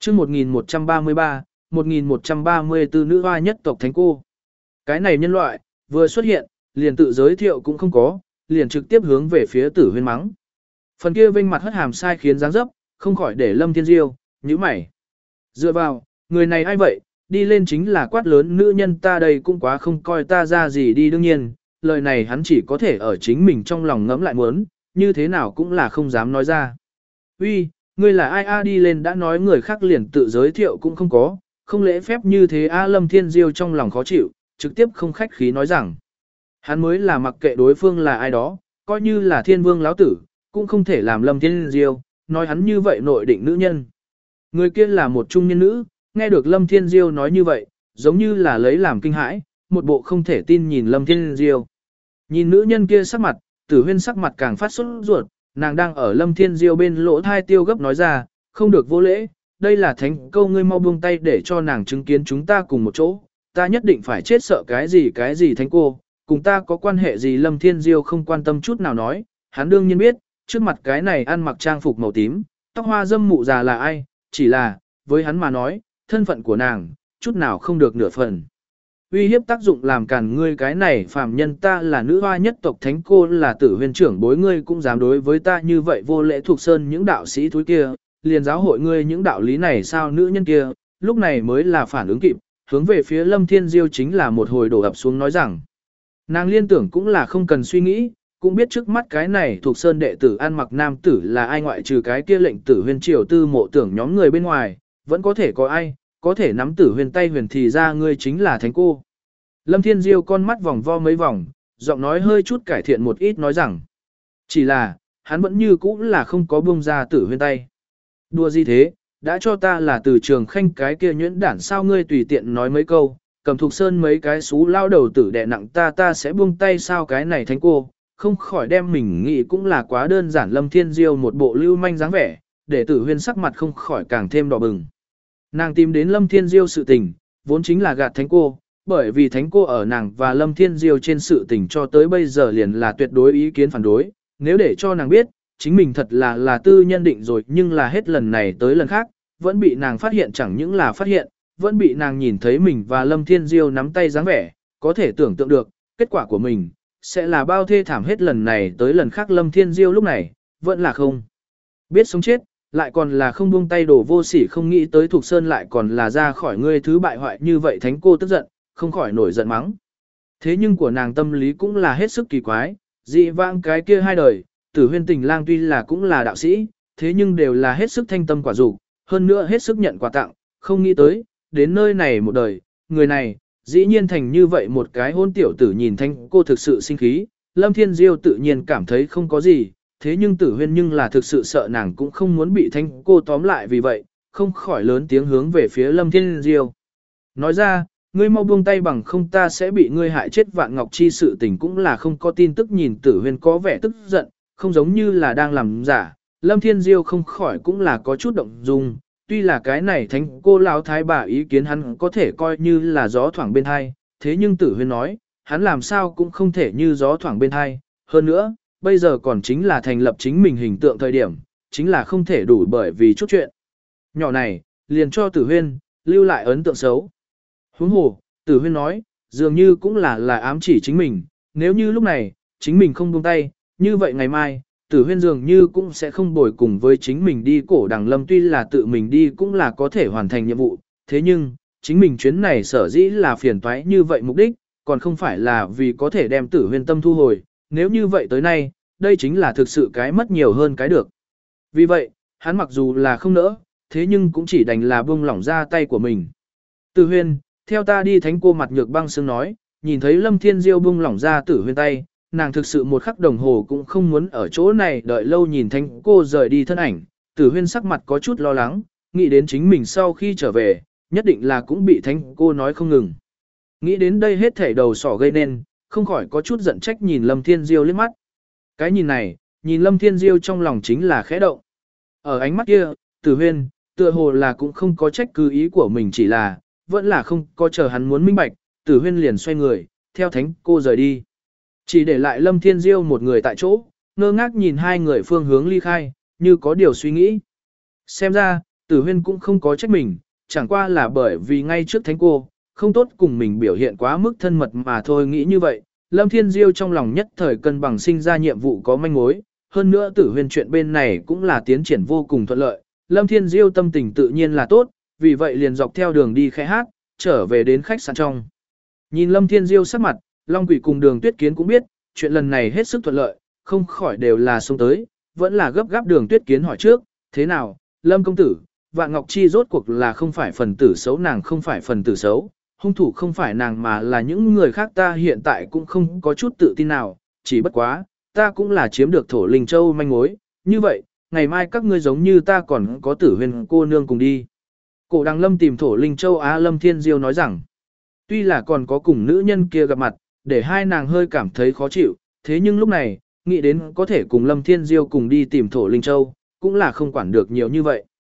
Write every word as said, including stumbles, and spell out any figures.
chương một nghìn một trăm ba mươi ba, một nghìn một trăm ba mươi tư nữ hoa nhất tộc thánh cô. Cái này nhân loại, vừa xuất hiện, liền tự giới thiệu cũng không có, liền trực tiếp hướng về phía Tử Huyên mắng. Phần kia vênh mặt hất hàm sai khiến dáng dấp, không khỏi để Lâm Thiên Diêu nhíu mày. Dựa vào, người này ai vậy, đi lên chính là quát lớn nữ nhân ta đây cũng quá không coi ta ra gì đi đương nhiên, lời này hắn chỉ có thể ở chính mình trong lòng ngẫm lại muốn, như thế nào cũng là không dám nói ra. Uy, ngươi là ai a đi lên đã nói người khác liền tự giới thiệu cũng không có, không lễ phép như thế a Lâm Thiên Diêu trong lòng khó chịu, trực tiếp không khách khí nói rằng. Hắn mới là mặc kệ đối phương là ai đó, coi như là thiên vương lão tử, cũng không thể làm Lâm Thiên Diêu, nói hắn như vậy nội định nữ nhân. Người kia là một trung nhân nữ, nghe được Lâm Thiên Diêu nói như vậy, giống như là lấy làm kinh hãi, một bộ không thể tin nhìn Lâm Thiên Diêu. Nhìn nữ nhân kia sắc mặt, Tử Huyên sắc mặt càng phát sốt ruột, nàng đang ở Lâm Thiên Diêu bên lỗ thai tiêu gấp nói ra, không được vô lễ, đây là thánh câu ngươi mau buông tay để cho nàng chứng kiến chúng ta cùng một chỗ, ta nhất định phải chết sợ cái gì cái gì thánh cô, cùng ta có quan hệ gì Lâm Thiên Diêu không quan tâm chút nào nói, hắn đương nhiên biết, trước mặt cái này ăn mặc trang phục màu tím, tóc hoa dâm mụ già là ai, chỉ là, với hắn mà nói, thân phận của nàng, chút nào không được nửa phần. Uy hiếp tác dụng làm cản ngươi cái này phàm nhân ta là nữ hoa nhất tộc thánh cô là Tử Huyên trưởng bối ngươi cũng dám đối với ta như vậy vô lễ thuộc sơn những đạo sĩ thúi kia, liền giáo hội ngươi những đạo lý này sao nữ nhân kia, lúc này mới là phản ứng kịp, hướng về phía Lâm Thiên Diêu chính là một hồi đổ ập xuống nói rằng. Nàng liên tưởng cũng là không cần suy nghĩ, cũng biết trước mắt cái này thuộc sơn đệ tử ăn mặc nam tử là ai ngoại trừ cái kia lệnh Tử Huyên triều tư mộ tưởng nhóm người bên ngoài, vẫn có thể có ai, có thể nắm Tử Huyên tay huyền thì ra ngươi chính là thánh cô. Lâm Thiên Diêu con mắt vòng vo mấy vòng, giọng nói hơi chút cải thiện một ít nói rằng. Chỉ là, hắn vẫn như cũ là không có buông ra Tử Huyên tay. Đùa gì thế, đã cho ta là từ trường khanh cái kia nhuyễn đản sao ngươi tùy tiện nói mấy câu, cầm thuộc sơn mấy cái xú lao đầu tử đè nặng ta ta sẽ buông tay sao cái này thánh cô, không khỏi đem mình nghĩ cũng là quá đơn giản. Lâm Thiên Diêu một bộ lưu manh dáng vẻ, để Tử Huyên sắc mặt không khỏi càng thêm đỏ bừng. Nàng tìm đến Lâm Thiên Diêu sự tình, vốn chính là gạt thánh cô, bởi vì thánh cô ở nàng và Lâm Thiên Diêu trên sự tình cho tới bây giờ liền là tuyệt đối ý kiến phản đối, nếu để cho nàng biết, chính mình thật là là tư nhân định rồi nhưng là hết lần này tới lần khác, vẫn bị nàng phát hiện chẳng những là phát hiện, vẫn bị nàng nhìn thấy mình và Lâm Thiên Diêu nắm tay dáng vẻ, có thể tưởng tượng được, kết quả của mình, sẽ là bao thê thảm hết lần này tới lần khác. Lâm Thiên Diêu lúc này, vẫn là không biết sống chết, lại còn là không buông tay đổ vô sỉ không nghĩ tới Thục Sơn lại còn là ra khỏi ngươi thứ bại hoại như vậy thánh cô tức giận, không khỏi nổi giận mắng. Thế nhưng của nàng tâm lý cũng là hết sức kỳ quái, dị vãng cái kia hai đời, Tử Huyên Tình Lang tuy là cũng là đạo sĩ, thế nhưng đều là hết sức thanh tâm quả dục, hơn nữa hết sức nhận quà tặng, không nghĩ tới, đến nơi này một đời, người này, dĩ nhiên thành như vậy một cái hôn tiểu tử nhìn thanh cô thực sự sinh khí, Lâm Thiên Diêu tự nhiên cảm thấy không có gì, thế nhưng Tử Huyên nhưng là thực sự sợ nàng cũng không muốn bị thanh cô tóm lại vì vậy, không khỏi lớn tiếng hướng về phía Lâm Thiên Diêu. Nói ra, ngươi mau buông tay bằng không ta sẽ bị ngươi hại chết. Vạn Ngọc Chi sự tình cũng là không có tin tức nhìn Tử Huyên có vẻ tức giận, không giống như là đang làm giả, Lâm Thiên Diêu không khỏi cũng là có chút động dung, tuy là cái này thánh cô lão thái bà ý kiến hắn có thể coi như là gió thoảng bên hai, thế nhưng Tử Huyên nói, hắn làm sao cũng không thể như gió thoảng bên hai, hơn nữa, bây giờ còn chính là thành lập chính mình hình tượng thời điểm, chính là không thể đủ bởi vì chút chuyện nhỏ này, liền cho Tử Huyên lưu lại ấn tượng xấu. Huống hồ, Tử Huyên nói, dường như cũng là là ám chỉ chính mình, nếu như lúc này, chính mình không buông tay, như vậy ngày mai, Tử Huyên dường như cũng sẽ không bồi cùng với chính mình đi cổ đằng lâm tuy là tự mình đi cũng là có thể hoàn thành nhiệm vụ, thế nhưng, chính mình chuyến này sở dĩ là phiền toái như vậy mục đích, còn không phải là vì có thể đem Tử Huyên tâm thu hồi, nếu như vậy tới nay, đây chính là thực sự cái mất nhiều hơn cái được. Vì vậy, hắn mặc dù là không nỡ, thế nhưng cũng chỉ đành là buông lỏng ra tay của mình. Tử Huyên, theo ta đi. Thánh cô mặt nhược băng sương nói, nhìn thấy Lâm Thiên Diêu buông lỏng ra Tử Huyên tay, nàng thực sự một khắc đồng hồ cũng không muốn ở chỗ này đợi lâu nhìn thánh cô rời đi thân ảnh. Tử Huyên sắc mặt có chút lo lắng, nghĩ đến chính mình sau khi trở về, nhất định là cũng bị thánh cô nói không ngừng. Nghĩ đến đây hết thảy đầu sỏ gây nên, không khỏi có chút giận trách nhìn Lâm Thiên Diêu liếc mắt. Cái nhìn này, nhìn Lâm Thiên Diêu trong lòng chính là khẽ động. Ở ánh mắt kia, Tử Huyên, tựa hồ là cũng không có trách cứ ý của mình chỉ là, vẫn là không có chờ hắn muốn minh bạch, Tử Huyên liền xoay người, theo thánh cô rời đi. Chỉ để lại Lâm Thiên Diêu một người tại chỗ, ngơ ngác nhìn hai người phương hướng ly khai, như có điều suy nghĩ. Xem ra, Tử Huyên cũng không có trách mình, chẳng qua là bởi vì ngay trước thánh cô, không tốt cùng mình biểu hiện quá mức thân mật mà thôi nghĩ như vậy. Lâm Thiên Diêu trong lòng nhất thời cân bằng sinh ra nhiệm vụ có manh mối, hơn nữa Tử Huyên chuyện bên này cũng là tiến triển vô cùng thuận lợi. Lâm Thiên Diêu tâm tình tự nhiên là tốt, vì vậy liền dọc theo đường đi khẽ hát, trở về đến khách sạn trong. Nhìn Lâm Thiên Diêu sắc mặt, Long Quỷ cùng Đường Tuyết Kiến cũng biết, chuyện lần này hết sức thuận lợi, không khỏi đều là xông tới, vẫn là gấp gáp Đường Tuyết Kiến hỏi trước, thế nào, Lâm công tử, Vạn Ngọc Chi rốt cuộc là không phải phần tử xấu, nàng không phải phần tử xấu, hung thủ không phải nàng mà là những người khác, ta hiện tại cũng không có chút tự tin nào, chỉ bất quá, ta cũng là chiếm được Thổ Linh Châu manh mối, như vậy, ngày mai các ngươi giống như ta còn có Tử Huyên cô nương cùng đi. Cổ Đằng Lâm tìm Thổ Linh Châu Á. Lâm Thiên Diêu nói rằng, tuy là còn có cùng nữ nhân kia gặp mặt, để hai nàng hơi cảm thấy khó chịu, thế nhưng lúc này, nghĩ đến có thể cùng Lâm Thiên Diêu cùng đi tìm Thổ Linh Châu, cũng là không quản được nhiều như vậy.